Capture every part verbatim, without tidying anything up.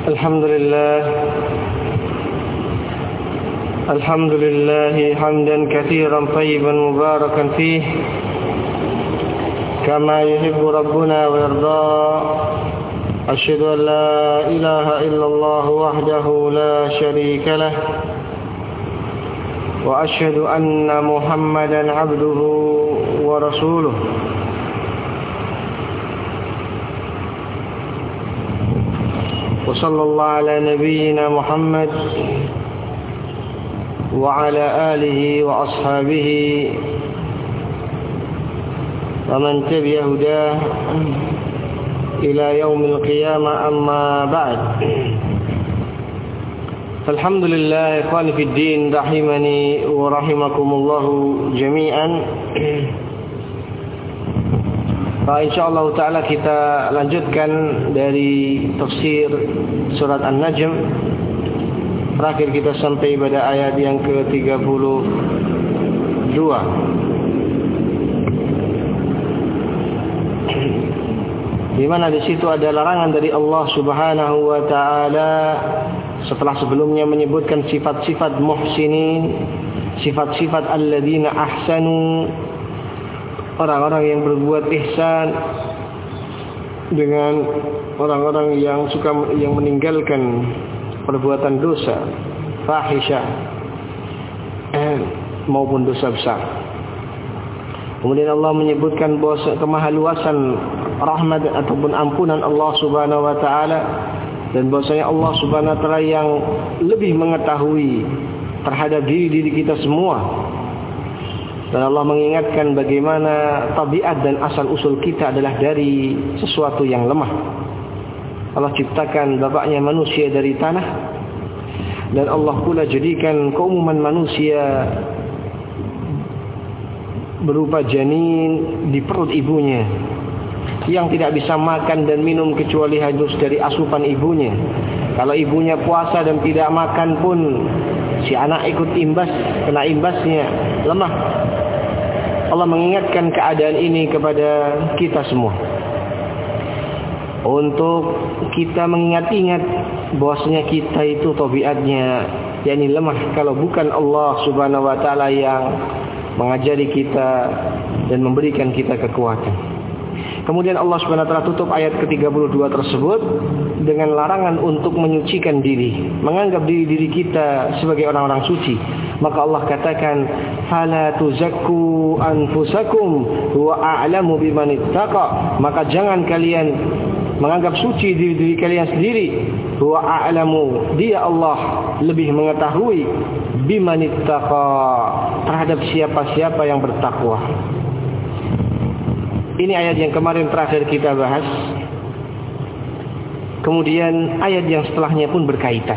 الحمد لله الحمد لله حمدا كثيرا طيبا مباركا فيه كما يحب ربنا ويرضى. أشهد أن لا إله إلا الله وحده لا شريك له وأشهد أن محمدا عبده ورسوله. وصلى الله على نبينا محمد وعلى آله وأصحابه ومن تبع هداه إلى يوم القيامة. أما بعد، فالحمد لله إخواني في الدين رحمني ورحمكم الله جميعا. Nah, insyaallah ta'ala kita lanjutkan dari tafsir surat An-Najm. Terakhir kita sampai pada ayat yang ke tiga puluh dua. Di mana di situ ada larangan dari Allah Subhanahu wa taala setelah sebelumnya menyebutkan sifat-sifat muhsinin, sifat-sifat alladzina ahsanu, orang-orang yang berbuat ihsan, dengan orang-orang yang suka yang meninggalkan perbuatan dosa, fahisyah eh, maupun dosa besar. Kemudian Allah menyebutkan bahwa kemahaluasan rahmat ataupun ampunan Allah Subhanahu wa taala, dan bahwasanya Allah Subhanahu wa taala yang lebih mengetahui terhadap diri-diri kita semua. Dan Allah mengingatkan bagaimana tabiat dan asal-usul kita adalah dari sesuatu yang lemah. Allah ciptakan bapaknya manusia dari tanah, dan Allah pula jadikan keumuman manusia berupa janin di perut ibunya, yang tidak bisa makan dan minum kecuali harus dari asupan ibunya. Kalau ibunya puasa dan tidak makan pun si anak ikut imbas, kena imbasnya, lemah. Allah mengingatkan keadaan ini kepada kita semua, untuk kita mengingat-ingat bahwasanya kita itu tabiatnya yakni lemah kalau bukan Allah Subhanahu wa taala yang mengajari kita dan memberikan kita kekuatan. Kemudian Allah Subhanahu wa taala tutup ayat ke tiga puluh dua tersebut dengan larangan untuk menyucikan diri, menganggap diri-diri kita sebagai orang-orang suci. Maka Allah katakan, "Fala tuzakku anfusakum huwa a'lamu bimanittaqa." Maka jangan kalian menganggap suci diri-diri kalian sendiri. Huwa a'lamu, dia Allah lebih mengetahui, bimanittaqa, terhadap siapa-siapa yang bertakwa. Ini ayat yang kemarin terakhir kita bahas. Kemudian ayat yang setelahnya pun berkaitan.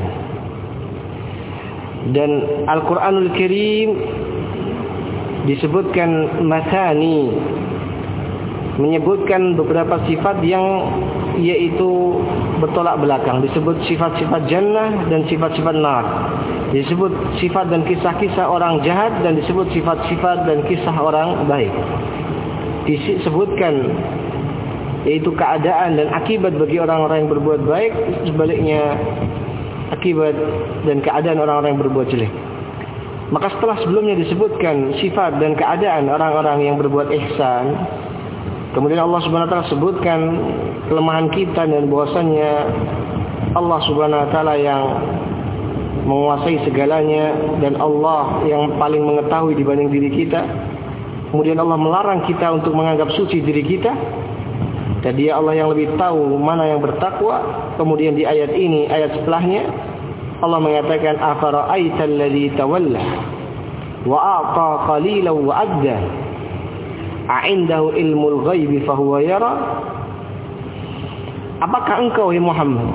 Dan Al-Quranul Karim disebutkan matani, menyebutkan beberapa sifat yang yaitu bertolak belakang. Disebut sifat-sifat jannah dan sifat-sifat nar. Disebut sifat dan kisah-kisah orang jahat, dan disebut sifat-sifat dan kisah orang baik. Disebutkan yaitu keadaan dan akibat bagi orang-orang yang berbuat baik, sebaliknya akibat dan keadaan orang-orang yang berbuat jelek. Maka setelah sebelumnya disebutkan sifat dan keadaan orang-orang yang berbuat ihsan, kemudian Allah Subhanahu wa taala sebutkan kelemahan kita dan bahwasannya Allah Subhanahu wa taala yang menguasai segalanya dan Allah yang paling mengetahui dibanding diri kita. Kemudian Allah melarang kita untuk menganggap suci diri kita, dan dia Allah yang lebih tahu mana yang bertakwa. Kemudian di ayat ini, ayat setelahnya, Allah mengatakan, afara'aital ladzi tawalla wa a'ta qalilan wa adda a'indahu ilmul ghaibi fahuwa yara. Apakah engkau, ya Muhammad,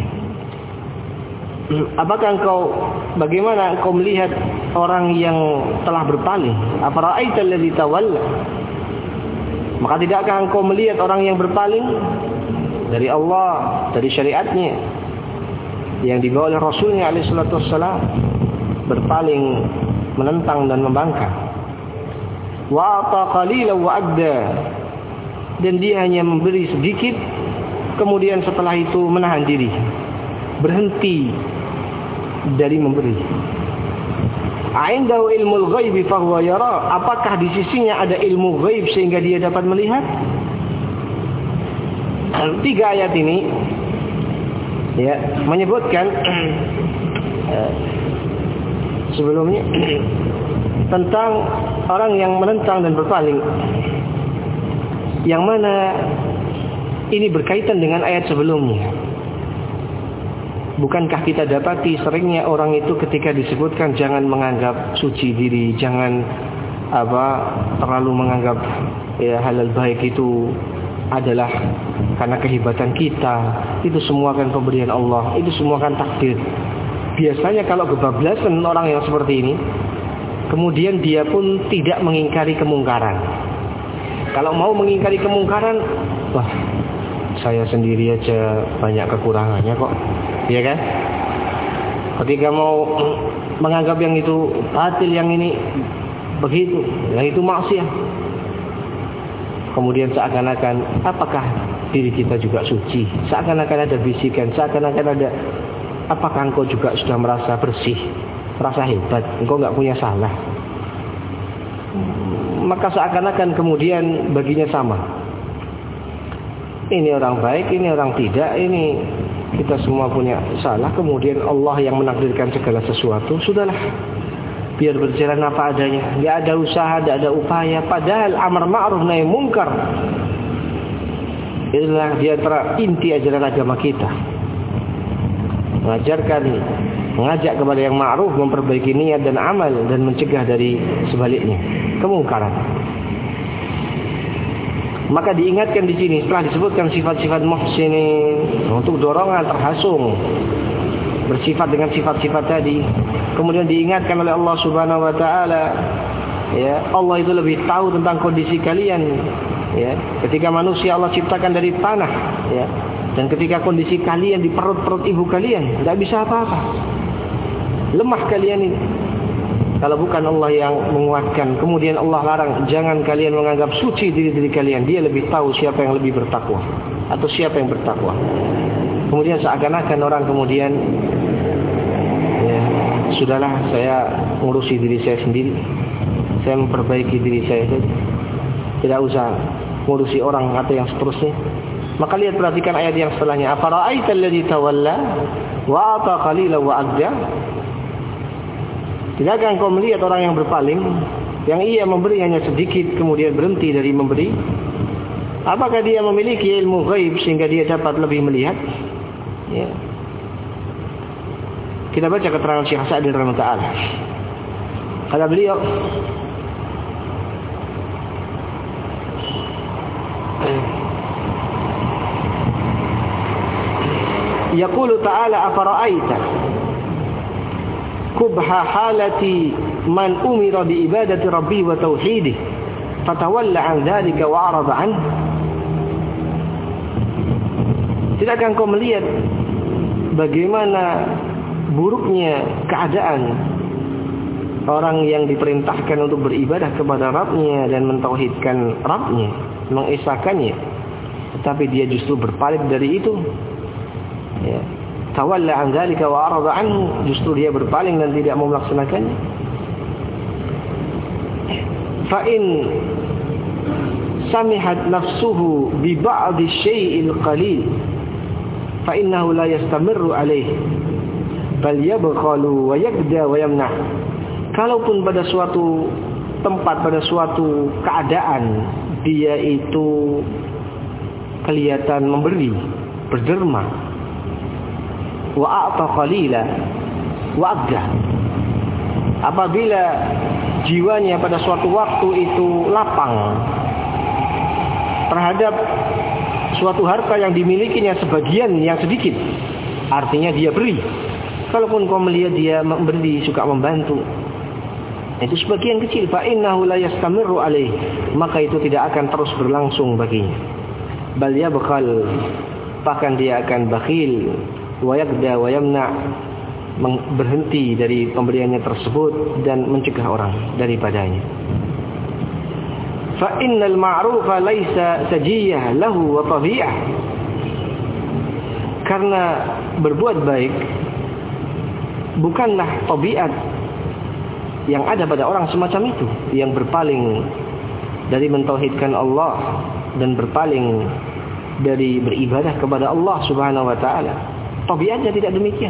apakah engkau, bagaimana engkau melihat orang yang telah berpaling? Afara'aital ladzi tawalla, maka tidakkah engkau melihat orang yang berpaling dari Allah, dari syariatnya yang dibawa oleh Rasulnya alaihi salatu wassalam, berpaling, menentang dan membangkang. Wa ata qalilan wa adda, dan dia hanya memberi sedikit, kemudian setelah itu menahan diri. berhenti dari memberi. Aindahu ilmul ghaibi fahuwa yara. Apakah di sisinya ada ilmu ghaib sehingga dia dapat melihat? Tiga ayat ini ya menyebutkan sebelumnya tentang orang yang menentang dan berpaling, yang mana ini berkaitan dengan ayat sebelumnya. Bukankah kita dapati seringnya orang itu ketika disebutkan jangan menganggap suci diri, jangan apa terlalu menganggap ya halal baik itu adalah karena kehebatan kita, itu semua kan pemberian Allah, itu semua kan takdir. Biasanya kalau kebablasan orang yang seperti ini, kemudian dia pun tidak mengingkari kemungkaran. Kalau mau mengingkari kemungkaran, wah saya sendiri aja banyak kekurangannya kok, ya kan? Ketika mau menganggap yang itu batil, yang ini begitu, yang itu maksiat, kemudian seakan-akan apakah diri kita juga suci? Seakan-akan ada bisikan, seakan-akan ada, apakah engkau juga sudah merasa bersih, merasa hebat, engkau nggak punya salah? Maka seakan-akan kemudian baginya sama. Ini orang baik, ini orang tidak, ini kita semua punya salah. Kemudian Allah yang menakdirkan segala sesuatu, sudahlah, biar berjalan apa adanya. Tidak ada usaha, tidak ada upaya. Padahal amar ma'ruf nahi munkar itulah di antara inti ajaran agama kita. Mengajarkan, mengajak kepada yang ma'ruf, memperbaiki niat dan amal, dan mencegah dari sebaliknya kemungkaran. Maka diingatkan di sini setelah disebutkan sifat-sifat muhsinin untuk dorongan terhasung bersifat dengan sifat-sifat tadi, kemudian diingatkan oleh Allah Subhanahu wa taala, ya, Allah itu lebih tahu tentang kondisi kalian, ya. Ketika manusia Allah ciptakan dari tanah, ya, dan ketika kondisi kalian di perut-perut ibu kalian, tidak bisa apa-apa. Lemah kalian ini. Kalau bukan Allah yang menguatkan, kemudian Allah larang, jangan kalian menganggap suci diri-diri kalian. Dia lebih tahu siapa yang lebih bertakwa atau siapa yang bertakwa. Kemudian seakan-akan orang kemudian, ya, sudahlah saya ngurusi diri saya sendiri, saya memperbaiki diri saya saja, tidak usah ngurusi orang atau yang seterusnya. Maka lihat, perhatikan ayat yang setelahnya. Afara'aital ladzi tawalla wa ata qalilan wa adda. Tidakkah engkau melihat orang yang berpaling, yang ia memberi hanya sedikit kemudian berhenti dari memberi? Apakah dia memiliki ilmu ghaib sehingga dia dapat lebih melihat? Ya. Kita baca keterangan Syekh Sa'di rahimahullah ta'ala. Kata beliau, yaqulu ta'ala afara'aita kubha halati man umira bi ibadati rabbi wa tauhidih fatawalla an dzalika wa arada an. Tidakkah engkau melihat bagaimana buruknya keadaan orang yang diperintahkan untuk beribadah kepada Rabb-Nya dan mentauhidkan Rabb-Nya, mengesakannya, tetapi dia justru berpaling dari itu, ya. Tawalla an dzalika wa arada anhu, justru dia berpaling dan tidak mau melaksanakannya. Fa in samihat nafsuhu bi ba'd syai'il qalil fa innahu la yastamirru alayhi bal yabkhalu wa yagda wa yamna. Kalaupun pada suatu tempat, pada suatu keadaan dia itu kelihatan memberi, berderma, wa a'ta qalila wa agda, apabila jiwanya pada suatu waktu itu lapang terhadap suatu harta yang dimilikinya sebagian yang sedikit, artinya dia beri. Kalaupun kau melihat dia memberi, suka membantu, itu sebagian kecil, fa innahu la yastamirru alaih, maka itu tidak akan terus berlangsung baginya. Bal yabkhal, bahkan dia akan bakhil, wa yagda wa yamna, berhenti dari pemberiannya tersebut dan mencegah orang daripadanya. Fa innal ma'rufa laisa sajiyah lahu wa tabi'ah. Karena berbuat baik bukanlah tabiat yang ada pada orang semacam itu, yang berpaling dari mentauhidkan Allah dan berpaling dari beribadah kepada Allah Subhanahu wa taala. Tabiatnya tidak demikian.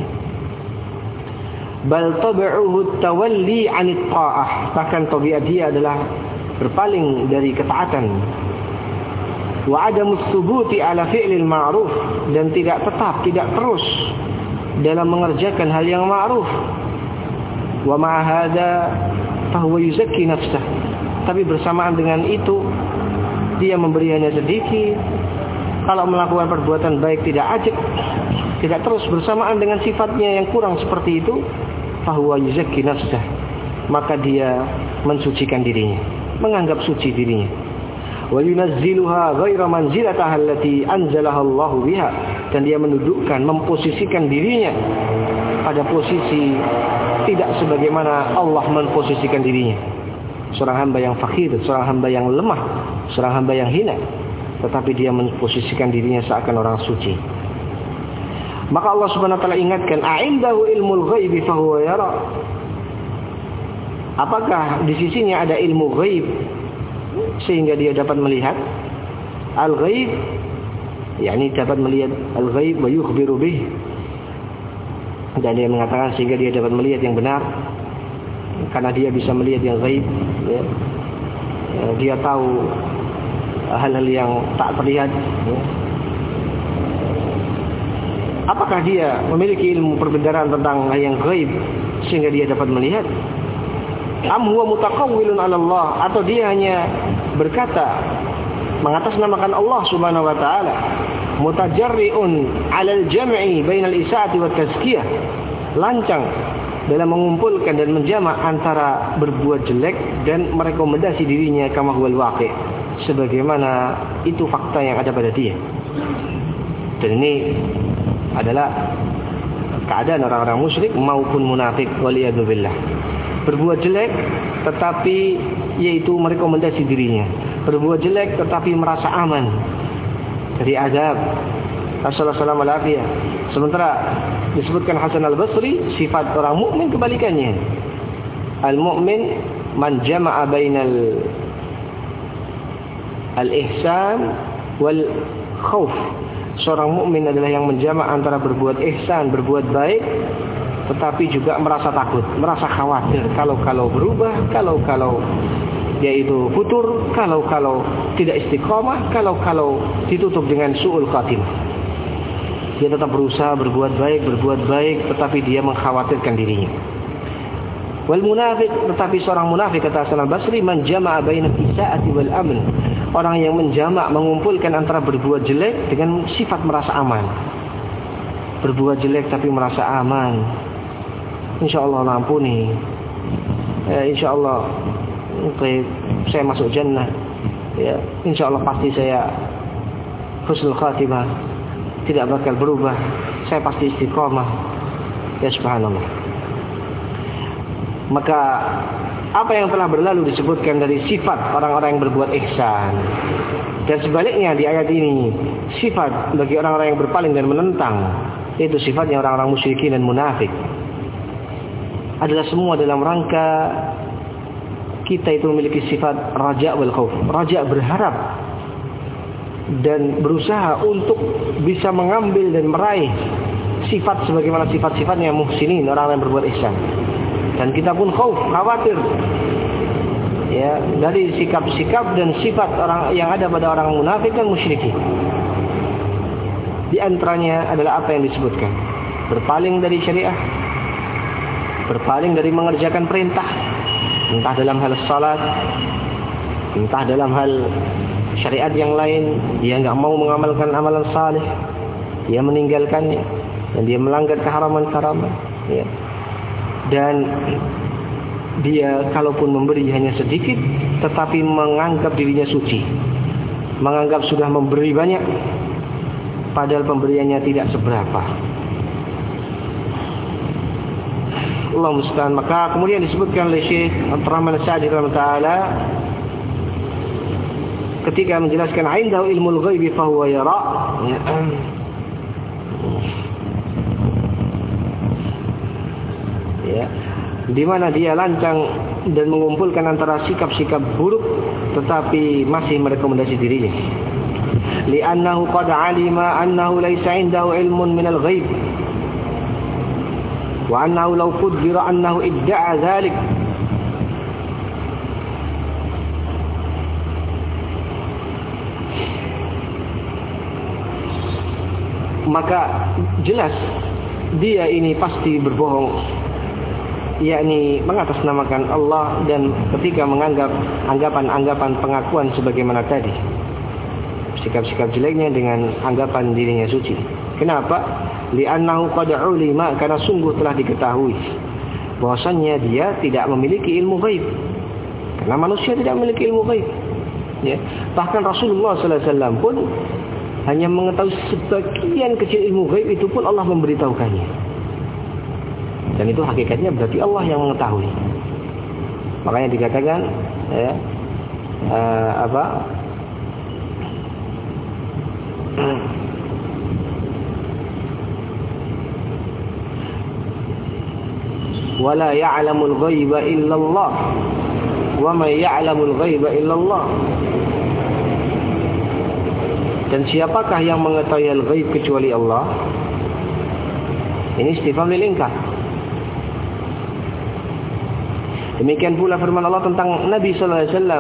Bal tab'uhu tawalli 'anit ta'ah. Bahkan tabiat dia adalah berpaling dari ketaatan. Wa 'adamus thubuti 'ala fi'lil ma'ruf, dan tidak tetap, tidak terus dalam mengerjakan hal yang ma'ruf. Wa ma'a hadza fa huwa yuzakki nafsah. Tapi bersamaan dengan itu dia memberi hanya sedikit. Kalau melakukan perbuatan baik tidak ajak, tidak terus bersamaan dengan sifatnya yang kurang seperti itu, fa huwa yuzakki nafsah, maka dia mensucikan dirinya, menganggap suci dirinya. Wa yunazziluha ghaira manzilataha allati anzalaha Allah biha, dan dia mendudukkan, memposisikan dirinya pada posisi tidak sebagaimana Allah memposisikan dirinya. Seorang hamba yang fakir, seorang hamba yang lemah, seorang hamba yang hina, tetapi dia memposisikan dirinya seakan orang suci. Maka Allah Subhanahu wa taala ingatkan, a'indahu ilmul ghaibi fa huwa yara. Apakah di sisinya ada ilmu ghaib sehingga dia dapat melihat al-ghaib, yakni dapat melihat al-ghaib wa yukhbiru bih, dan dia mengatakan sehingga dia dapat melihat yang benar karena dia bisa melihat yang ghaib, ya. Dia tahu hal-hal yang tak terlihat, ya. Apakah dia memiliki ilmu perbendaharaan tentang hal yang ghaib sehingga dia dapat melihat? Am huwa mutaqawwilun 'ala Allah, atau dia hanya berkata mengatasnamakan Allah Subhanahu wa taala, mutajarri'un 'ala al-jam'i bainal isaati wat tazkiyah, lancang dalam mengumpulkan dan menjamak antara berbuat jelek dan merekomendasi dirinya kama huwal waqi', sebagaimana itu fakta yang ada pada dia. Dan ini adalah keadaan orang-orang musyrik maupun munafik, waliyadzubillah. Berbuat jelek tetapi yaitu merekomendasi dirinya, berbuat jelek tetapi merasa aman dari azab. Assalamualaikum warahmatullahi wabarakatuh. Sementara disebutkan Hasan al-Basri, sifat orang mukmin kebalikannya. Al-mu'min man jama'a bainal al-ihsan wal khauf. Seorang mukmin adalah yang menjamak antara berbuat ihsan, berbuat baik, tetapi juga merasa takut, merasa khawatir kalau-kalau berubah, kalau-kalau dia itu futur, kalau-kalau tidak istiqamah, kalau-kalau ditutup dengan su'ul khatimah. Dia tetap berusaha berbuat baik, berbuat baik, tetapi dia mengkhawatirkan dirinya. Wal munafik, tetapi seorang munafik, kata Hasan al-Basri, man jama'a bainal isaati wal amn. Orang yang menjamak, mengumpulkan antara berbuat jelek dengan sifat merasa aman. Berbuat jelek tapi merasa aman. InsyaAllah Allah ampuni. Eh, InsyaAllah okay, saya masuk jannah. Ya, InsyaAllah pasti saya husnul khatimah, tidak bakal berubah. Saya pasti istiqamah. Ya subhanallah. Maka apa yang telah berlalu disebutkan dari sifat orang-orang yang berbuat ihsan, dan sebaliknya di ayat ini sifat bagi orang-orang yang berpaling dan menentang, yaitu sifatnya orang-orang musyrikin dan munafik, adalah semua dalam rangka kita itu memiliki sifat raja wal khauf. Raja berharap dan berusaha untuk bisa mengambil dan meraih sifat sebagaimana sifat-sifatnya muhsinin, orang yang berbuat ihsan. Dan kita pun khauf, khawatir, ya, dari sikap-sikap dan sifat orang yang ada pada orang munafik dan musyrikin. Di antaranya adalah apa yang disebutkan: berpaling dari syariah, berpaling dari mengerjakan perintah, entah dalam hal salat, entah dalam hal syariat yang lain. Dia enggak mau mengamalkan amalan saleh, dia meninggalkannya, dan dia melanggar keharaman-keharaman, ya. Dan dia kalaupun memberi hanya sedikit, tetapi menganggap dirinya suci, menganggap sudah memberi banyak, padahal pemberiannya tidak seberapa. Allah musta'an. Maka kemudian disebutkan oleh Syekh Abdurrahman As-Sa'di rahimahullah ketika menjelaskan indahu ilmul ghaibi fa huwa yara, ya. di mana dia lancang dan mengumpulkan antara sikap-sikap buruk tetapi masih merekomendasi dirinya. Li'annahu qad 'alima annahu laysa 'indahu 'ilmun min al-ghaib wa annahu law qaddara annahu idda'a dhalik maka jelas dia ini pasti berbohong, yakni mengatasnamakan Allah dan ketika menganggap anggapan-anggapan pengakuan sebagaimana tadi, sikap-sikap jeleknya dengan anggapan dirinya suci. Kenapa? Li'annahu qad 'ulima, karena sungguh telah diketahui bahwasannya dia tidak memiliki ilmu gaib. Karena manusia tidak memiliki ilmu gaib. Ya. Bahkan Rasulullah sallallahu alaihi wasallam pun hanya mengetahui sebagian kecil ilmu gaib, itu pun Allah memberitahukannya. Dan itu hakikatnya berarti Allah yang mengetahui. Makanya dikatakan ya, uh, apa? Wala ya'lamul ghaiba illallah wa ma ya'lamul ghaiba illallah. Dan siapakah yang mengetahui al-ghaib kecuali Allah? Ini istifham lil inkar. Demikian pula firman Allah tentang Nabi sallallahu alaihi wasallam.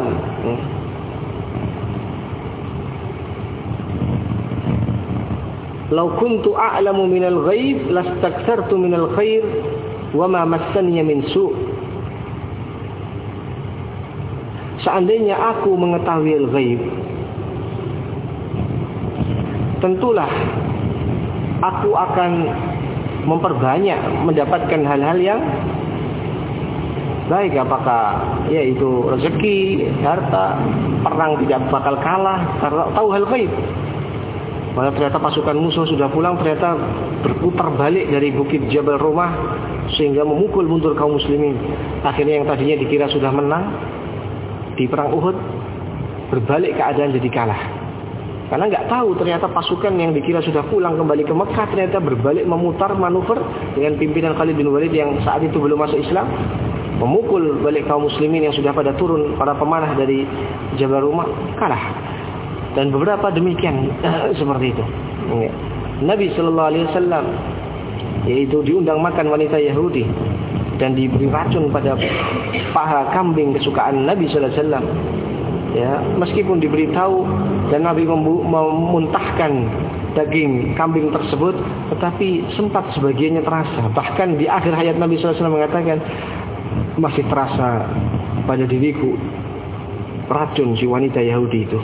Lau kuntu a'lamu minal ghaib lastakthartu minal khair wa ma massaniya min su'. Seandainya aku mengetahui al-ghaib, tentulah aku akan memperbanyak mendapatkan hal-hal yang baik, apakah yaitu rezeki, harta, perang tidak bakal kalah karena tahu hal gaib. Malah ternyata pasukan musuh sudah pulang, ternyata berputar balik dari bukit Jabal Rumah sehingga memukul mundur kaum muslimin. Akhirnya yang tadinya dikira sudah menang di perang Uhud, berbalik keadaan jadi kalah. Karena nggak tahu ternyata pasukan yang dikira sudah pulang kembali ke Mekah ternyata berbalik memutar manuver dengan pimpinan Khalid bin Walid yang saat itu belum masuk Islam, memukul balik kaum muslimin yang sudah pada turun, para pemanah dari Jabal Rumah, kalah. Dan beberapa demikian seperti itu. Nabi Sallallahu Alaihi Wasallam yaitu diundang makan wanita Yahudi dan diberi racun pada paha kambing kesukaan Nabi Sallallahu Alaihi Wasallam. Ya, meskipun diberitahu dan Nabi memuntahkan daging kambing tersebut, tetapi sempat sebagiannya terasa. Bahkan di akhir hayat Nabi sallallahu alaihi wasallam mengatakan, masih terasa pada diriku racun si wanita Yahudi itu.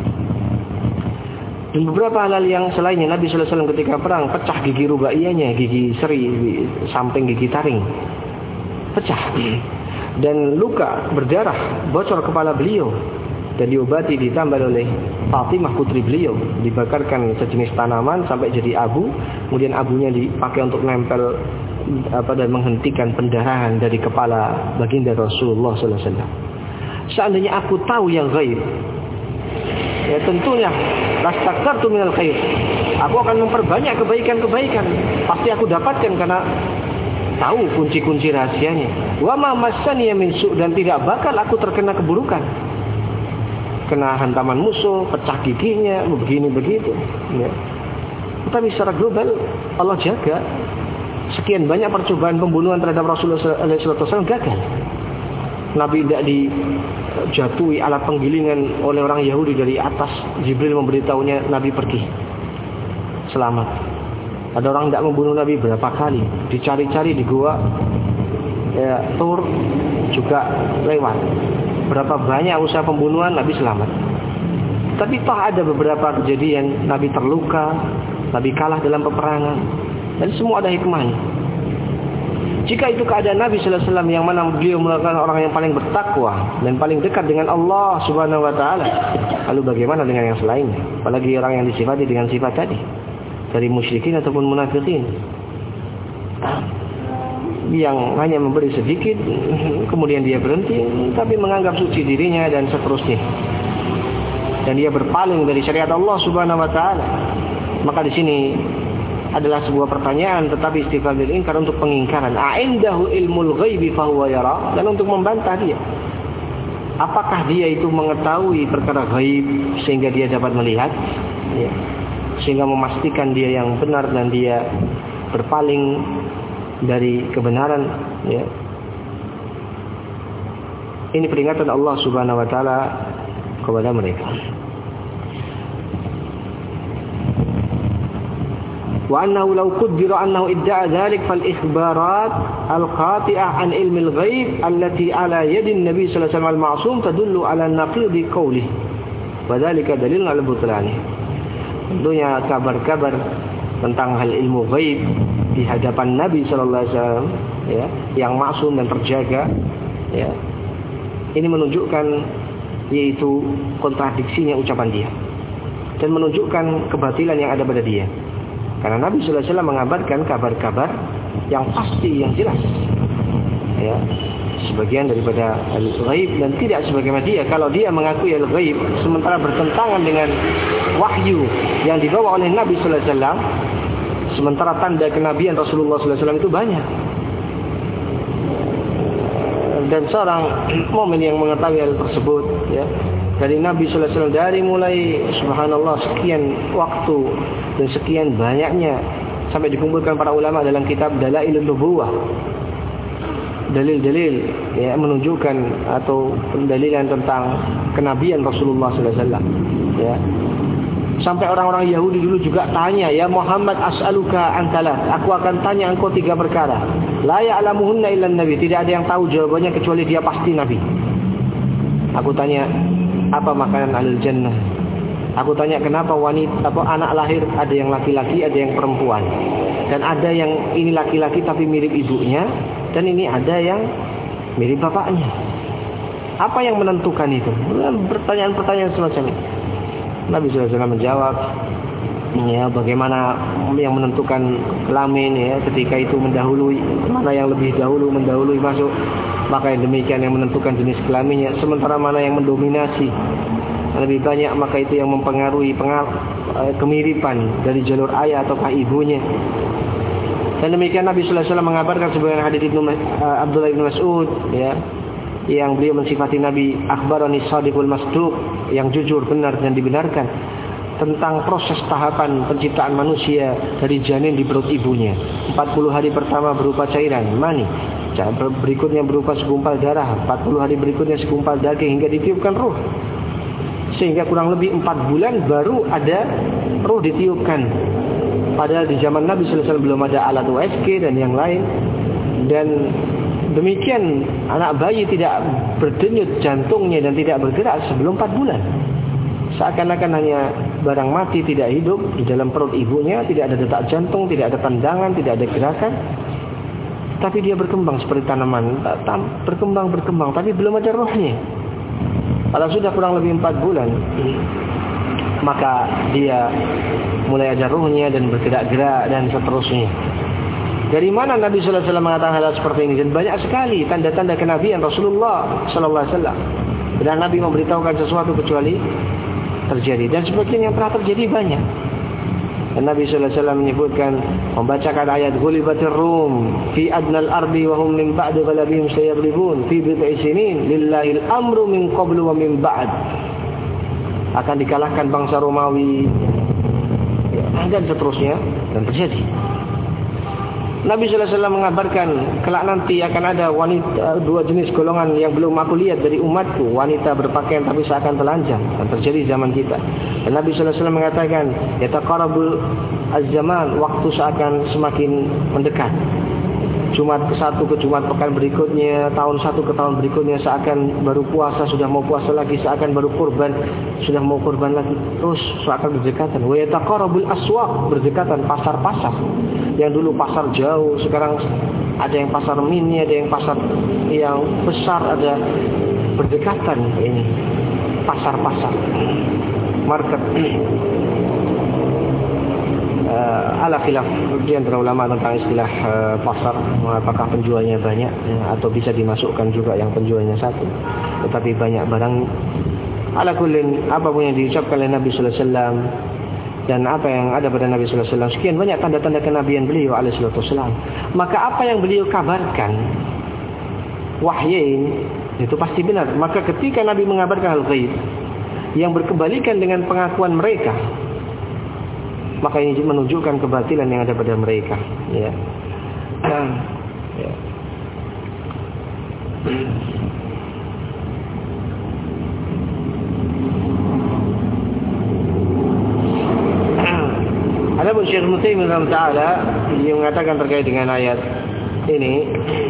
Dan beberapa hal yang selainnya, Nabi sallallahu alaihi wasallam ketika perang pecah gigi rubaiyahnya, gigi seri samping gigi taring pecah, dan luka berdarah bocor kepala beliau. Dan diobati, ditambah oleh Fatimah putri beliau, dibakarkan sejenis tanaman sampai jadi abu, kemudian abunya dipakai untuk nempel apa dan menghentikan pendarahan dari kepala baginda Rasulullah sallallahu alaihi wasallam. Seandainya aku tahu yang gaib, ya tentunya lastakthartu minal khair, aku akan memperbanyak kebaikan-kebaikan, pasti aku dapatkan karena tahu kunci-kunci rahasianya. Wa ma massaniya min su', dan tidak bakal aku terkena keburukan, kena hantaman musuh, pecah giginya, begini begitu. Ya. Tapi secara global Allah jaga. Sekian banyak percobaan pembunuhan terhadap Rasulullah sallallahu alaihi wasallam gagal. Nabi tidak dijatuhi alat penggilingan oleh orang Yahudi dari atas. Jibril memberitahunya, Nabi pergi selamat. Ada orang tidak membunuh Nabi berapa kali, dicari-cari di gua ya, Tur juga lewat. Berapa banyak usaha pembunuhan, Nabi selamat. Tapi toh ada beberapa kejadian Nabi terluka, Nabi kalah dalam peperangan, dan semua ada hikmahnya. Jika itu keadaan Nabi sallallahu alaihi wasallam yang mana beliau merupakan orang yang paling bertakwa dan paling dekat dengan Allah Subhanahu wa taala, lalu bagaimana dengan yang selainnya? Apalagi orang yang disifati dengan sifat tadi, dari musyrikin ataupun munafikin, yang hanya memberi sedikit kemudian dia berhenti tapi menganggap suci dirinya dan seterusnya, dan dia berpaling dari syariat Allah Subhanahu wa taala. Maka di sini adalah sebuah pertanyaan, tetapi istifham lil inkar untuk pengingkaran. A'indahu ilmul ghaibi fahuwa yara, dan untuk membantah dia. Apakah dia itu mengetahui perkara ghaib sehingga dia dapat melihat, ya, sehingga memastikan dia yang benar dan dia berpaling dari kebenaran, ya. Ini peringatan Allah Subhanahu wa taala kepada mereka. Wa annahu law qaddara annahu idda'a dhalik fal ikhbarat al-qati'ah an ilmi al-ghaib allati ala yadi an-nabi sallallahu alaihi wasallam al-ma'sum tadullu ala naqidi qawlihi wa dhalika dalilun ala butlani. Tentunya kabar-kabar tentang hal ilmu ghaib di hadapan Nabi sallallahu alaihi wasallam, ya, yang maksum dan terjaga, ya, ini menunjukkan yaitu kontradiksinya ucapan dia dan menunjukkan kebatilan yang ada pada dia. Karena Nabi sallallahu alaihi wasallam mengabarkan kabar-kabar yang pasti, yang jelas, ya, sebagian daripada al-ghaib dan tidak sebagaimana dia. Kalau dia mengakui al-ghaib sementara bertentangan dengan wahyu yang dibawa oleh Nabi sallallahu alaihi wasallam, sementara tanda kenabian Rasulullah sallallahu alaihi wasallam itu banyak. Dan seorang mukmin yang mengetahui hal tersebut, ya, dari Nabi sallallahu alaihi wasallam dari mulai subhanallah sekian waktu dan sekian banyaknya sampai dikumpulkan para ulama dalam kitab Dalailun Nubuwah, dalil-dalil, ya, menunjukkan atau pendalilan tentang kenabian Rasulullah sallallahu alaihi wasallam, ya. Sampai orang-orang Yahudi dulu juga tanya, ya Muhammad as'aluka an talat, aku akan tanya engkau tiga perkara. La ya'lamuhunna illa nabi, tidak ada yang tahu jawabannya kecuali dia pasti nabi. Aku tanya, apa makanan ahlul jannah? Aku tanya, kenapa wanita apa anak lahir ada yang laki-laki, ada yang perempuan. Dan ada yang ini laki-laki tapi mirip ibunya, dan ini ada yang mirip bapaknya. Apa yang menentukan itu? Pertanyaan-pertanyaan semacam itu. Nabi sallallahu alaihi wasallam menjawab, ya, bagaimana yang menentukan kelamin, ya, ketika itu mendahului, mana yang lebih dahulu mendahului masuk, maka yang demikian yang menentukan jenis kelaminnya. Sementara mana yang mendominasi lebih banyak, maka itu yang mempengaruhi pengal, kemiripan dari jalur ayah ataukah ibunya. Dan demikian Nabi sallallahu alaihi wasallam mengabarkan sebagian hadits Ibnu uh, Abdullah bin Mas'ud, ya, yang beliau mensifati Nabi akhbarani shadiqul masduq, yang jujur, benar dan dibenarkan, tentang proses tahapan penciptaan manusia dari janin di perut ibunya. empat puluh hari pertama berupa cairan mani, berikutnya berupa segumpal darah, empat puluh hari berikutnya segumpal daging, hingga ditiupkan ruh. Sehingga kurang lebih empat bulan baru ada ruh ditiupkan. Padahal di zaman Nabi sallallahu alaihi wasallam belum ada alat U S G dan yang lain. Dan demikian anak bayi tidak berdenyut jantungnya dan tidak bergerak sebelum empat bulan. Seakan-akan hanya barang mati, tidak hidup di dalam perut ibunya, tidak ada detak jantung, tidak ada tendangan, tidak ada gerakan. Tapi dia berkembang seperti tanaman, berkembang-berkembang, tapi belum ada rohnya. Kalau sudah kurang lebih empat bulan, maka dia mulai ada rohnya dan bergerak-gerak dan seterusnya. Dari mana Nabi sallallahu alaihi wasallam mengatakan hal seperti ini? Dan banyak sekali tanda-tanda kenabian Rasulullah sallallahu alaihi wasallam. Dan Nabi memberitahukan sesuatu kecuali terjadi. Dan sebagian yang telah terjadi banyak. Dan Nabi sallallahu alaihi wasallam menyebutkan, membacakan ayat ghulibatir rum fi adnal ardi wa hum min ba'di ghalabihim sayaghlibun fi bid'i sinin lillahil amru min qablu wa min ba'd. Akan dikalahkan bangsa Romawi, ya, dan seterusnya, dan terjadi. Nabi sallallahu alaihi wasallam mengabarkan, kelak nanti akan ada wanita, dua jenis golongan yang belum aku lihat dari umatku, wanita berpakaian tapi seakan telanjang, dan terjadi zaman kita. Dan Nabi sallallahu alaihi wasallam mengatakan, yataqarabul az-zaman, waktu seakan semakin mendekat. Jumat ke satu ke Jumat pekan berikutnya, tahun satu ke tahun berikutnya, seakan baru puasa sudah mau puasa lagi, seakan baru kurban sudah mau kurban lagi, terus seakan berdekatan. Wa yataqarabul aswaq, berdekatan pasar-pasar. Yang dulu pasar jauh, sekarang ada yang pasar mini, ada yang pasar yang besar, ada berdekatan ini pasar-pasar, market. Uh, ala khilaf di antara ulama tentang istilah uh, pasar, apakah penjualnya banyak, ya, atau bisa dimasukkan juga yang penjualnya satu tetapi banyak barang. Ala kullin, apapun yang diucapkan oleh Nabi sallallahu alaihi wasallam, dan apa yang ada pada Nabi sallallahu alaihi wasallam, sekian banyak tanda-tanda kenabian beliau alaihi wasallam. Maka apa yang beliau kabarkan, wahyain, itu pasti benar. Maka ketika Nabi mengabarkan hal ghaib yang berkebalikan dengan pengakuan mereka, maka ini menunjukkan kebatilan yang ada pada mereka. Ya. Dan, ya. Adapun Syekh Muhammad bin Taala yang mengatakan terkait dengan ayat ini,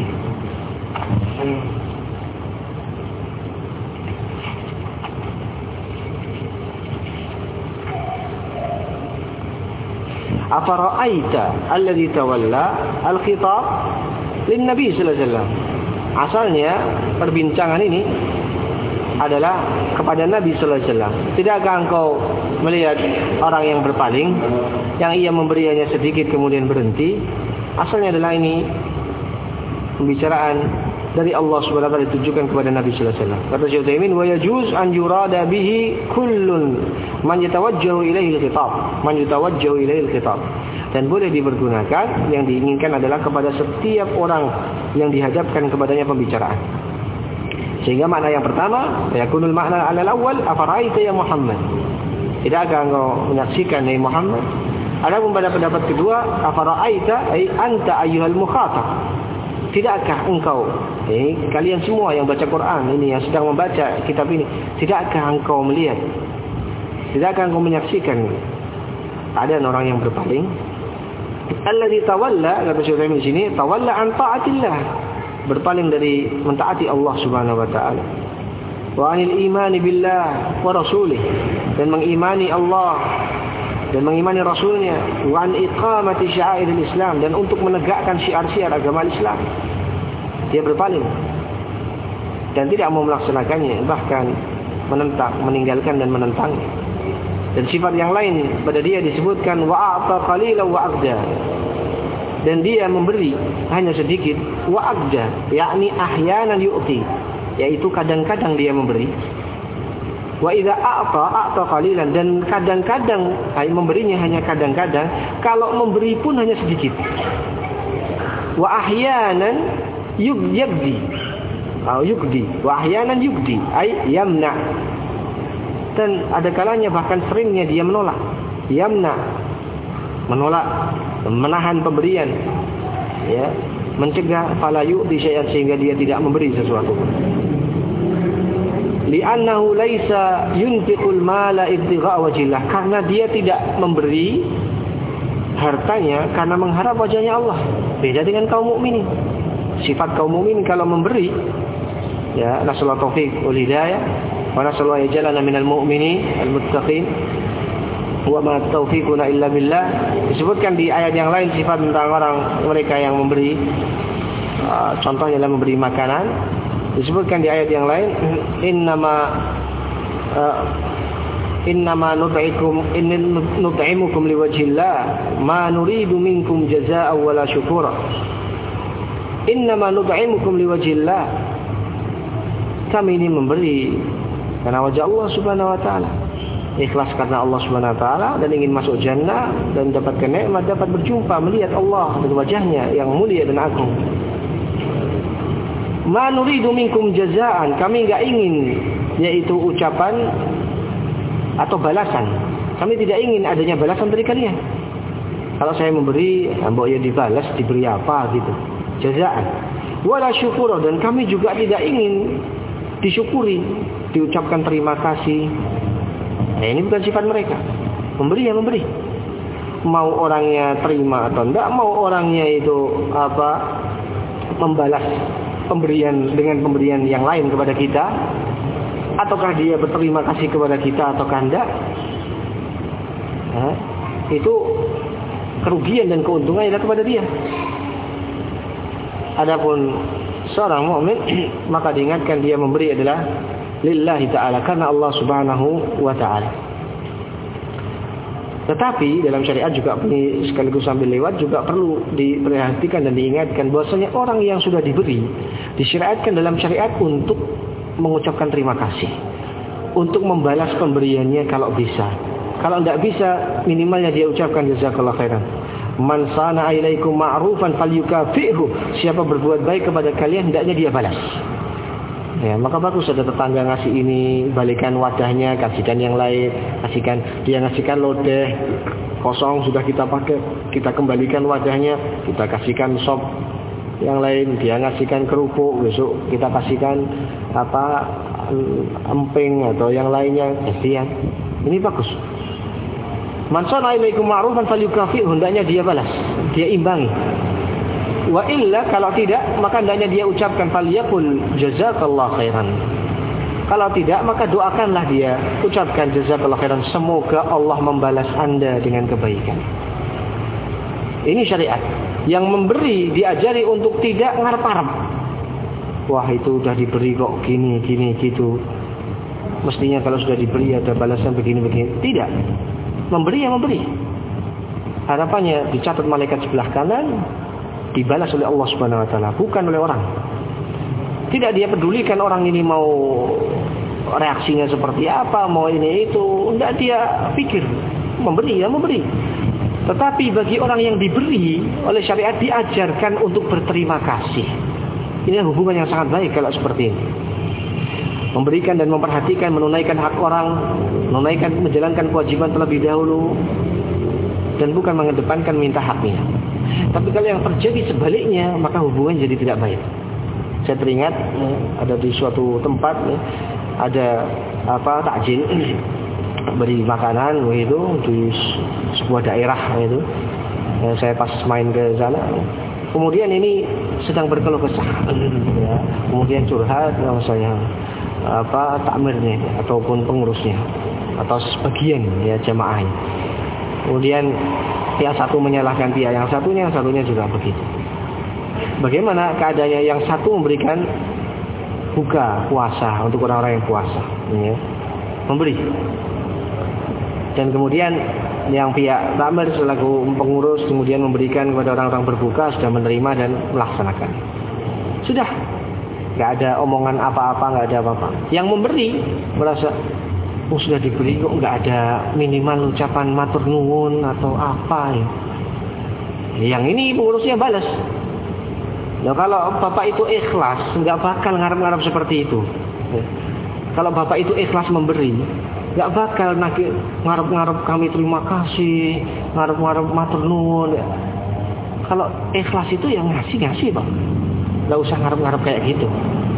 afara'aita alladhi tawalla al-khitab lin Nabi sallallahu alaihi wasallam. Asalnya perbincangan ini adalah kepada Nabi sallallahu alaihi wasallam. Tidakkah engkau melihat orang yang berpaling, yang ia memberinya sedikit kemudian berhenti? Asalnya adalah ini pembicaraan dari Allah Subhanahu wa taala ditujukan kepada Nabi sallallahu alaihi wasallam. Kata Syekh Utsaimin, wa yajuz an yurada bihi kullun man yatawajjahu ilaihi al-khitab, man yatawajjahu ilaihi al-khitab. Dan boleh dipergunakan, yang diinginkan adalah kepada setiap orang yang dihadapkan kepadanya pembicaraan. Sehingga makna yang pertama, yakunul makna alal awwal, afara'aita ya Muhammad. Tidakkah engkau menyaksikan hai Muhammad? Adapun pada pendapat kedua, afara'aita ay anta ayyuhal mukhatab. Tidakkah engkau, eh, kalian semua yang baca Quran ini, yang sedang membaca kitab ini, tidakkah engkau melihat, tidakkah engkau menyaksikan ada orang yang berpaling? Alladzi tawalla, kata Syekh di sini, tawalla an ta'atillah, berpaling dari mentaati Allah Subhanahu wa taala. Wa anil imani billah wa rasulih, dan mengimani Allah dan mengimani Rasulnya. Wa an iqamati sya'airil Islam, dan untuk menegakkan syiar-syiar agama Islam. Dia berpaling dan tidak mau melaksanakannya, bahkan menentang, meninggalkan dan menentangnya. Dan sifat yang lain pada dia disebutkan wa'ata qalilan wa aqda, dan dia memberi hanya sedikit, wa aqda, yakni ahyanan yu'ti, yaitu kadang-kadang dia memberi. Wa idza a'ta a'ta qalilan, dan kadang-kadang ay, memberinya hanya kadang-kadang, kalau memberi pun hanya sedikit. Wa ahyanan yugdi, atau yugdi, wa ahyanan yugdi, ay yamna. Dan ada kalanya bahkan seringnya dia menolak. Yamna, menolak, menahan pemberian, ya, mencegah fala yu'ti syai'an, sehingga dia tidak memberi sesuatu. Li'annahu laisa yunfiqul mala ibtigha' wajhillah, karena dia tidak memberi hartanya karena mengharap wajahnya Allah. Beda dengan kaum mukminin. Sifat kaum mukmin kalau memberi, ya, nasallahu taufiq wal hidayah, wa nasallahu yajalana minal mu'minin al-muttaqin, wa ma taufiquna illa billah. Disebutkan di ayat yang lain sifat tentang orang mereka yang memberi, uh, contohnya adalah memberi makanan. Disebutkan di ayat yang lain, innama uh, innama nut'ikum innin nut'imukum liwajhillah ma nuridu minkum jazaa'an wala syukura. Innama nut'imukum liwajhillah, kami ini memberi karena wajah Allah Subhanahu wa taala. Ikhlas karena Allah Subhanahu wa taala, dan ingin masuk jannah dan dapatkan nikmat, dapat berjumpa melihat Allah dan wajahnya yang mulia dan agung. Ma nuridu minkum jazaan, kami enggak ingin, yaitu ucapan atau balasan. Kami tidak ingin adanya balasan dari kalian. Kalau saya memberi, mbok ya dibalas, diberi apa gitu. Jazaan. Wala syukur, dan kami juga tidak ingin disyukuri, diucapkan terima kasih. Nah, ini bukan sifat mereka. Memberi ya memberi. Mau orangnya terima atau enggak, mau orangnya itu apa, membalas pemberian dengan pemberian yang lain kepada kita, ataukah dia berterima kasih kepada kita ataukah enggak, nah, itu kerugian dan keuntungan adalah kepada dia. Adapun seorang mukmin maka diingatkan dia memberi adalah lillahi ta'ala, karena Allah Subhanahu wa ta'ala. Tetapi dalam syariat juga, ini sekaligus sambil lewat, juga perlu diperhatikan dan diingatkan bahwasanya orang yang sudah diberi disyariatkan dalam syariat untuk mengucapkan terima kasih, untuk membalas pemberiannya kalau bisa. Kalau tidak bisa, minimalnya dia ucapkan jazakallahu khairan. Man sana ilaikum ma'rufan falyukafi'hu. Siapa berbuat baik kepada kalian, hendaknya dia balas. Ya, maka bagus ada tetangga ngasih ini, balikan wadahnya, kasihkan yang lain, kasihkan dia ngasihkan lodeh kosong sudah kita pakai, kita kembalikan wadahnya, kita kasihkan sop yang lain, dia ngasihkan kerupuk, besok kita kasihkan apa emping atau yang lainnya, kasihan. Ini bagus. Man sana ilaikum ma'rufan falyukafi'hu, hendaknya dia balas, dia imbangi. Wa illa, kalau tidak, maka hendaknya dia ucapkan falyaqul jazakallahu khairan. Kalau tidak, maka doakanlah dia, ucapkan jazakallahu khairan, semoga Allah membalas Anda dengan kebaikan. Ini syariat. Yang memberi diajari untuk tidak ngarep-ngarep. Wah, itu udah diberi kok gini gini gitu. Mestinya kalau sudah diberi ada balasan begini-begini. Tidak. Memberi yang memberi. Harapannya dicatat malaikat sebelah kanan, dibalas oleh Allah Subhanahu wa taala, bukan oleh orang. Tidak dia pedulikan orang ini mau reaksinya seperti apa, mau ini itu, tidak dia pikir. Memberi ya memberi. Tetapi bagi orang yang diberi oleh syariat diajarkan untuk berterima kasih. Ini hubungan yang sangat baik kalau seperti ini. Memberikan dan memperhatikan, menunaikan hak orang, menunaikan, menjalankan kewajiban terlebih dahulu, dan bukan mengedepankan minta haknya. Tapi kalau yang terjadi sebaliknya, maka hubungan jadi tidak baik. Saya teringat ada di suatu tempat ada apa takjil, beri makanan itu di sebuah daerah itu. Saya pas main ke sana, kemudian ini sedang berkeluh kesah, ya. Kemudian curhat sama saya apa takmirnya ataupun pengurusnya atau sebagian ya jamaahnya. Kemudian yang satu menyalahkan dia, yang satunya, yang satunya juga begitu. Bagaimana keadaannya? Yang satu memberikan buka puasa untuk orang-orang yang puasa, ya, memberi. Dan kemudian yang pihak takmir selaku pengurus kemudian memberikan kepada orang-orang berbuka, sudah menerima dan melaksanakan. Sudah, nggak ada omongan apa-apa, nggak ada apa-apa. Yang memberi merasa, oh sudah diberi kok nggak ada minimal ucapan matur nuwun atau apa ya. Yang ini pengurusnya balas. Nah, kalau bapak itu ikhlas, nggak bakal ngarep-ngarep seperti itu. Kalau bapak itu ikhlas memberi, nggak bakal ngarep-ngarep kami terima kasih, ngarep-ngarep matur nuwun. Kalau ikhlas itu yang ngasih-ngasih bang, nggak usah ngarep-ngarep kayak gitu.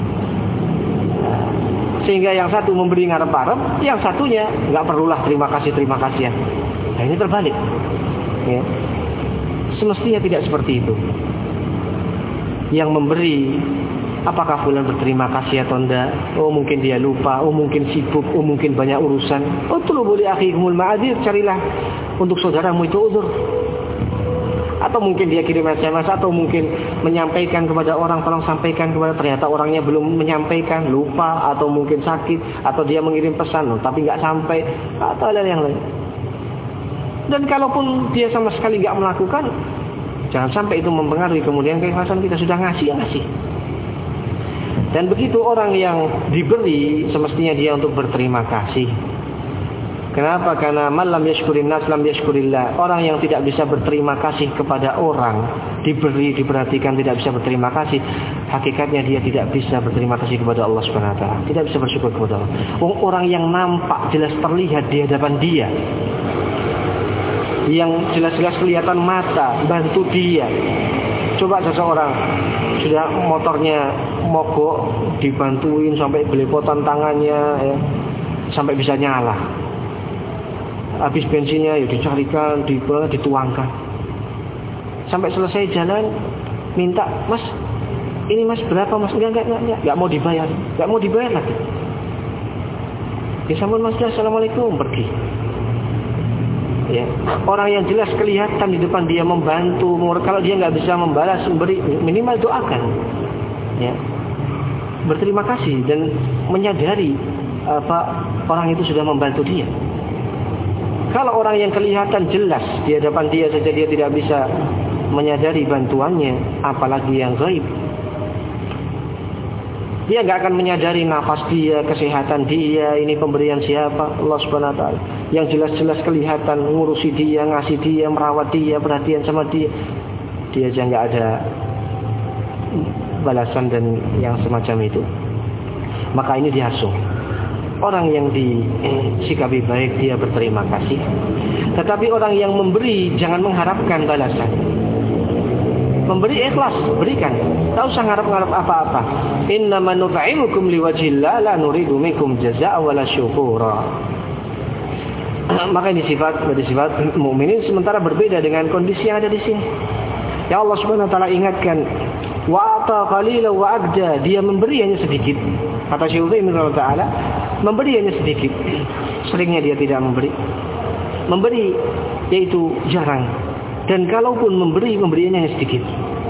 Sehingga yang satu memberi ngarep-ngarep, yang satunya nggak perlulah terima kasih terima kasih ya. Nah ini terbalik. Ya. Semestinya tidak seperti itu. Yang memberi, apakah bulan berterima kasih atau enggak? Oh mungkin dia lupa, oh mungkin sibuk, oh mungkin banyak urusan. Oh tulu boleh akhikumul ma'adir, carilah untuk saudaramu itu uzur. Atau mungkin dia kirim S M S, atau mungkin menyampaikan kepada orang, tolong sampaikan kepada, ternyata orangnya belum menyampaikan, lupa, atau mungkin sakit, atau dia mengirim pesan tapi nggak sampai, atau hal yang lain. Dan kalaupun dia sama sekali nggak melakukan, jangan sampai itu mempengaruhi kemudian keikhlasan kita. Sudah ngasih ya ngasih. Dan begitu orang yang diberi, semestinya dia untuk berterima kasih. Kenapa? Karena man lam yashkurin nas lam yashkurillah. Orang yang tidak bisa berterima kasih kepada orang, diberi, diperhatikan, tidak bisa berterima kasih, hakikatnya dia tidak bisa berterima kasih kepada Allah Subhanahu wa taala. Tidak bisa bersyukur kepada Allah. Orang yang nampak jelas terlihat di hadapan dia, yang jelas-jelas kelihatan mata, bantu dia. Coba seseorang sudah motornya mogok, dibantuin sampai belepotan tangannya, ya, sampai bisa nyala. Habis bensinnya ya dicarikan, dituangkan. Sampai selesai jalan, minta, mas, ini mas berapa mas? Enggak, enggak, enggak, enggak, enggak mau dibayar, enggak mau dibayar lagi. Ya sampun mas, assalamualaikum, pergi. Ya. Orang yang jelas kelihatan di depan dia membantu, kalau dia nggak bisa membalas, memberi, minimal doakan, ya, berterima kasih dan menyadari apa orang itu sudah membantu dia. Kalau orang yang kelihatan jelas di hadapan dia saja dia tidak bisa menyadari bantuannya, apalagi yang gaib. Dia nggak akan menyadari nafas dia, kesehatan dia, ini pemberian siapa, Allah Subhanahu wa taala. yang jelas-jelas kelihatan ngurusi dia, ngasih dia, merawat dia, perhatian sama dia, dia aja nggak ada balasan dan yang semacam itu, maka ini diasuh. Orang yang disikapi baik dia berterima kasih. Tetapi orang yang memberi jangan mengharapkan balasan. Memberi ikhlas, berikan. Tak usah ngarap-ngarap apa-apa. Innama nut'imukum liwajhillah la nuridu minkum jazaa'a wala syukura. Maka ini sifat dari sifat mukminin, sementara berbeda dengan kondisi yang ada di sini. Ya Allah Subhanahu wa taala ingatkan, wa ata qalilan wa adda, dia memberi hanya sedikit. Kata Syekh Utsaimin radhiyallahu taala, memberi hanya sedikit. Seringnya dia tidak memberi. Memberi yaitu jarang. Dan kalaupun memberi, memberinya hanya sedikit.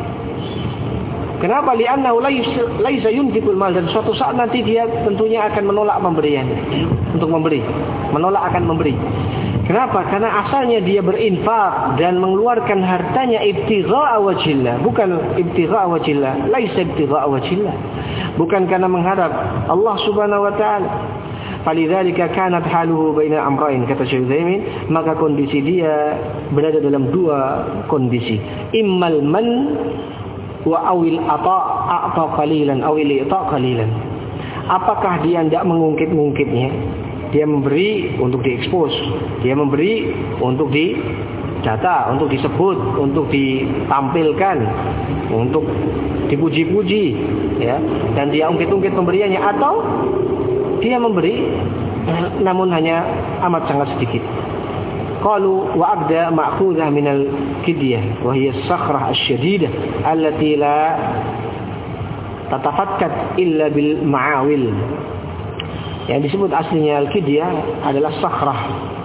Kenapa? Li'annahu laisa yunfiqul mal, dan suatu saat nanti dia tentunya akan menolak pemberian untuk memberi, menolak akan memberi. Kenapa? Karena asalnya dia berinfak dan mengeluarkan hartanya ibtigha'a wajhillah, bukan ibtigha'a wajhillah, laisa ibtigha'a wajhillah, bukan karena mengharap Allah Subhanahu wa taala. Falidzalika kanat haluhu baina amrayn, kata Syekh Utsaimin, maka kondisi dia berada dalam dua kondisi, immal man wa awil ata a'ta qalilan awil ita qalilan. Apakah dia tidak mengungkit-ungkitnya, dia memberi untuk diekspos, dia memberi untuk didata, untuk disebut, untuk ditampilkan, untuk dipuji-puji, ya, dan dia ungkit-ungkit pemberiannya, atau dia memberi namun hanya amat sangat sedikit. Qalu wa abda ma'khudhah minal kidyah wa hiya as-sakhrah asy-syadidah allati la tatafattat illa bil ma'awil. Yang disebut aslinya al-kidyah adalah sakhrah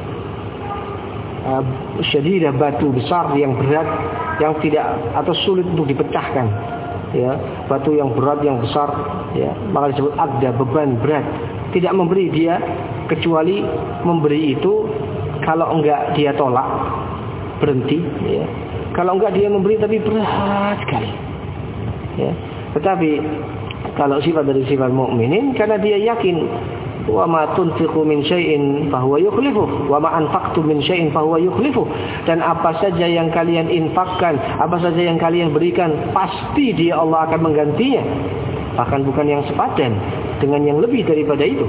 uh, syadidah, batu besar yang berat, yang tidak atau sulit untuk dipecahkan, ya, batu yang berat yang besar, ya, maka disebut abda, beban berat. Tidak memberi dia, kecuali memberi itu kalau enggak dia tolak, berhenti, ya. Kalau enggak dia memberi tapi berat sekali, ya. Tetapi kalau sifat dari sifat mukminin, karena dia yakin, wa ma tunfiqu min syai'in fa huwa yukhlifuh wa ma anfaqtu min syai'in fa huwa yukhlifuh, dan apa saja yang kalian infakkan, apa saja yang kalian berikan, pasti dia Allah akan menggantinya, bahkan bukan yang sepadan, dengan yang lebih daripada itu.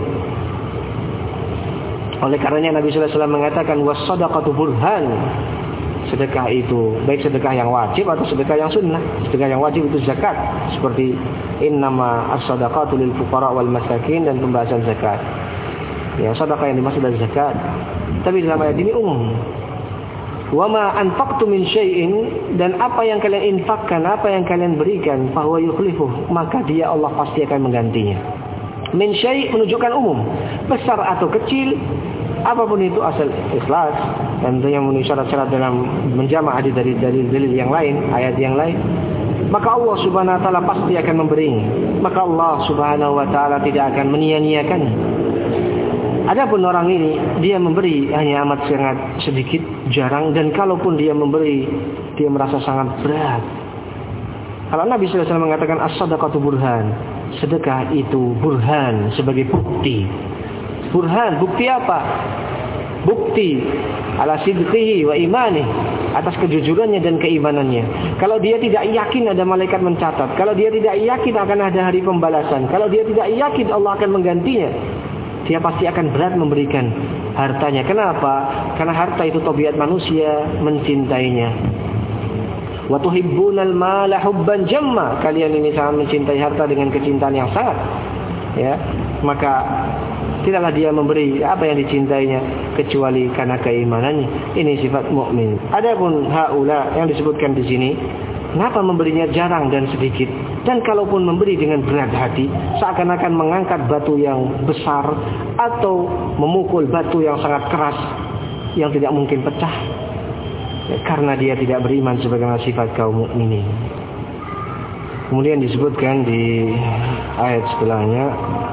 Oleh karenanya Nabi sallallahu alaihi wasallam mengatakan was-shadaqatu burhan, sedekah itu baik sedekah yang wajib atau sedekah yang sunnah. Sedekah yang wajib itu zakat, seperti innama as-shadaqatu lil fuqara wal masakin, dan pembahasan zakat. Ya, sedekah yang dimaksud adalah zakat. Tapi dalam ayat ini umum. Wa ma anfaqtu min syai'in, dan apa yang kalian infakkan, apa yang kalian berikan, fa huwa yukhlifuh, maka dia Allah pasti akan menggantinya. Min syai' menunjukkan umum, besar atau kecil, apapun itu asal ikhlas, dan tentunya memenuhi syarat-syarat dalam menjama' hadis dari dalil-dalil yang lain, ayat yang lain, maka Allah Subhanahu wa taala pasti akan memberinya. Maka Allah Subhanahu wa taala tidak akan menyia-nyiakan. Adapun orang ini, dia memberi hanya amat sangat sedikit, jarang, dan kalaupun dia memberi, dia merasa sangat berat. Kalau Nabi sallallahu alaihi wasallam mengatakan as-shadaqatu burhan, sedekah itu burhan, sebagai bukti. Burhan, bukti apa? Bukti ala sidqihi wa imani, atas kejujurannya dan keimanannya. Kalau dia tidak yakin ada malaikat mencatat, kalau dia tidak yakin akan ada hari pembalasan, kalau dia tidak yakin Allah akan menggantinya, dia pasti akan berat memberikan hartanya. Kenapa? Karena harta itu tabiat manusia mencintainya. Wa tuhibbunal mala hubban jamma, kalian ini sangat mencintai harta dengan kecintaan yang sangat, ya. Maka tidaklah dia memberi apa yang dicintainya kecuali karena keimanannya. Ini sifat mukmin. Adapun haula yang disebutkan di sini, kenapa memberinya jarang dan sedikit, dan kalaupun memberi dengan berat hati, seakan-akan mengangkat batu yang besar atau memukul batu yang sangat keras yang tidak mungkin pecah, ya, karena dia tidak beriman sebagaimana sifat kaum mukminin. Kemudian disebutkan di ayat setelahnya,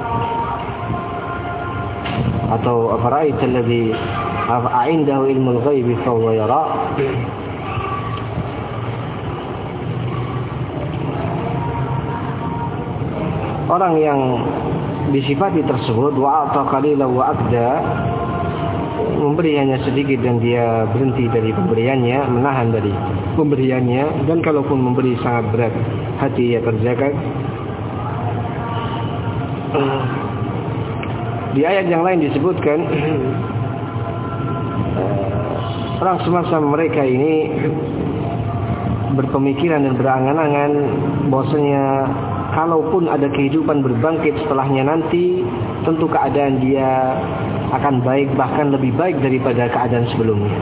atau afara'aita alladhi a'indahu ilmul ghaibi fa huwa yara. Orang yang disifati tersebut wa ata qalilan wa akda, memberi hanya sedikit dan dia berhenti dari pemberiannya, menahan dari pemberiannya, dan kalaupun memberi sangat berat hati ia kerjakan. Di ayat yang lain disebutkan orang semacam mereka ini berpemikiran dan berangan-angan bahwasanya kalaupun ada kehidupan berbangkit setelahnya nanti, tentu keadaan dia akan baik, bahkan lebih baik daripada keadaan sebelumnya.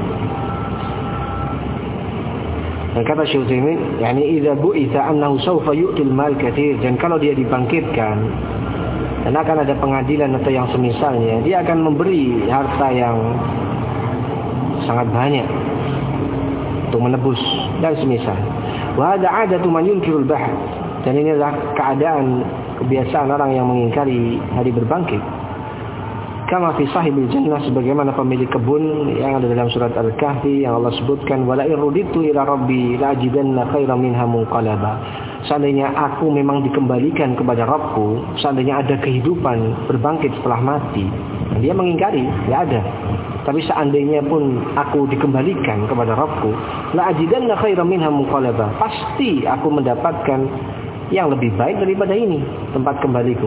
Dan kata Syekh Utsaimin, yani idza bu'itha annahu sawfa yu'til mal katsir, dan kalau dia dibangkitkan dan akan ada pengadilan atau yang semisalnya, dia akan memberi harta yang sangat banyak untuk menebus dan semisal. Wa hada 'adatu man yunkirul ba'th, dan ini adalah keadaan kebiasaan orang yang mengingkari hari berbangkit. Kama fi sahibil jannah, sebagaimana pemilik kebun yang ada dalam surat Al-Kahfi yang Allah sebutkan, wala irruditu ila rabbi la ajidanna khairan minha munqalaba. Seandainya aku memang dikembalikan kepada Rabbku, seandainya ada kehidupan berbangkit setelah mati, dia mengingkari, ya ada. Tapi seandainya pun aku dikembalikan kepada Rabbku, la ajidanna khairan minha munqalaba, pasti aku mendapatkan yang lebih baik daripada ini tempat kembaliku.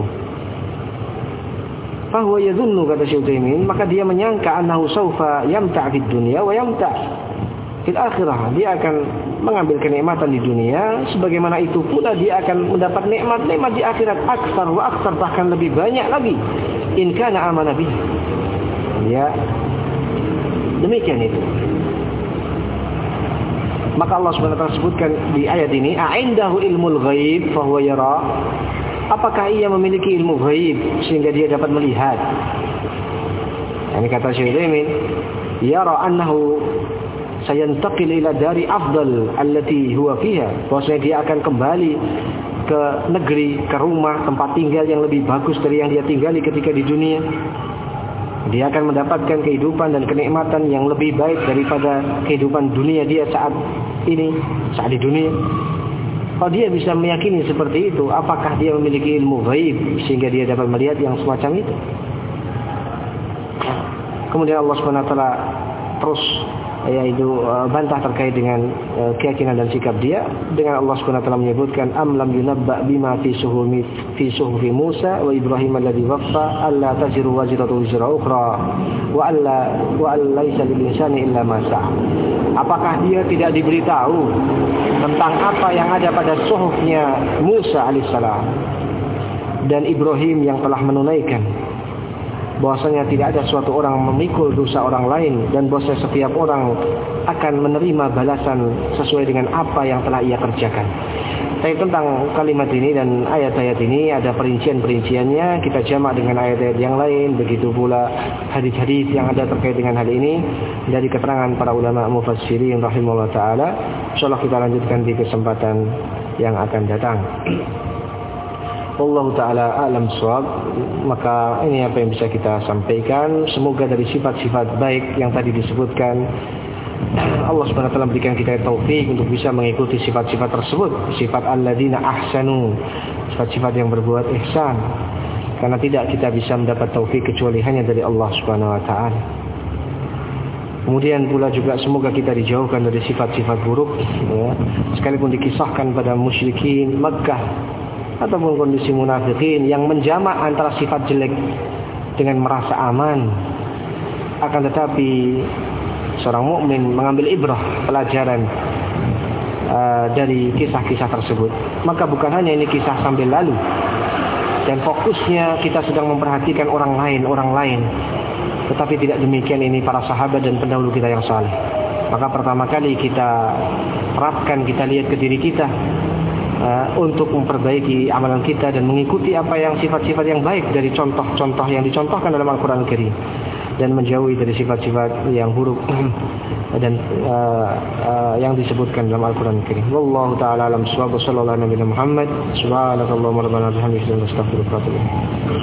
Fahuwa yadhunnu, kata Syekh Utsaimin, maka dia menyangka annahu sawfa yamta' fid dunya wa yamta' fil akhirah, dia akan mengambil kenikmatan di dunia, sebagaimana itu pula dia akan mendapat nikmat-nikmat di akhirat, aksar wa aksar, bahkan lebih banyak lagi, in kana amana bih. Ya, demikian itu. Maka Allah Subhanahu wa taala sebutkan di ayat ini, a'indahu ilmul ghaib fa huwa yara. Apakah ia memiliki ilmu ghaib sehingga dia dapat melihat? Ini kata Syekh Utsaimin, yara annahu sayantaqil ila dari afdal allati huwa fiha, bahwasanya dia akan kembali ke negeri, ke rumah, tempat tinggal yang lebih bagus dari yang dia tinggali ketika di dunia. Dia akan mendapatkan kehidupan dan kenikmatan yang lebih baik daripada kehidupan dunia dia saat ini, saat di dunia. Kalau dia bisa meyakini seperti itu, apakah dia memiliki ilmu ghaib sehingga dia dapat melihat yang semacam itu? Kemudian Allah Subhanahu wa taala terus yaitu bantah terkait dengan keyakinan dan sikap dia dengan Allah Subhanahu wa taala menyebutkan, am lam yunabba bima fi suhumi fi suhufi Musa wa Ibrahim alladhi waffa alla taziru waziratu wizra ukhra wa alla wa laysa lil insani illa ma sa'a. Apakah dia tidak diberitahu tentang apa yang ada pada suhufnya Musa alaihissalam dan Ibrahim yang telah menunaikan, bahwasanya tidak ada suatu orang memikul dosa orang lain, dan bahwasanya setiap orang akan menerima balasan sesuai dengan apa yang telah ia kerjakan. Tapi tentang kalimat ini dan ayat-ayat ini ada perincian-perinciannya, kita jamak dengan ayat-ayat yang lain, begitu pula hadis-hadis yang ada terkait dengan hal ini dari keterangan para ulama mufassirin rahimahullah taala. Insyaallah kita lanjutkan di kesempatan yang akan datang. Wallahu ta'ala a'lam shawab. Maka ini apa yang bisa kita sampaikan. Semoga dari sifat-sifat baik yang tadi disebutkan, Allah Subhanahu wa taala berikan kita taufik untuk bisa mengikuti sifat-sifat tersebut, sifat alladzina ahsanu, sifat-sifat yang berbuat ihsan. Karena tidak kita bisa mendapat taufik kecuali hanya dari Allah Subhanahu wa taala. Kemudian pula juga semoga kita dijauhkan dari sifat-sifat buruk, ya, sekalipun dikisahkan pada musyrikin Makkah ataupun kondisi munafikin yang menjamak antara sifat jelek dengan merasa aman. Akan tetapi seorang mukmin mengambil ibrah, pelajaran uh, dari kisah-kisah tersebut. Maka bukan hanya ini kisah sambil lalu, dan fokusnya kita sedang memperhatikan orang lain, orang lain. Tetapi tidak demikian ini para sahabat dan pendahulu kita yang saleh. Maka pertama kali kita terapkan, kita lihat ke diri kita, Uh, untuk memperbaiki amalan kita dan mengikuti apa yang sifat-sifat yang baik dari contoh-contoh yang dicontohkan dalam Al-Quran Al-Karim, dan menjauhi dari sifat-sifat yang buruk dan uh, uh, yang disebutkan dalam Al-Quran Al-Karim. Wallahu ta'ala alam shawab. Sallallahu alaihi wa sallam Muhammad. Subhanakallahumma rabbana bihamdika astaghfiruka wa atubu ilaik.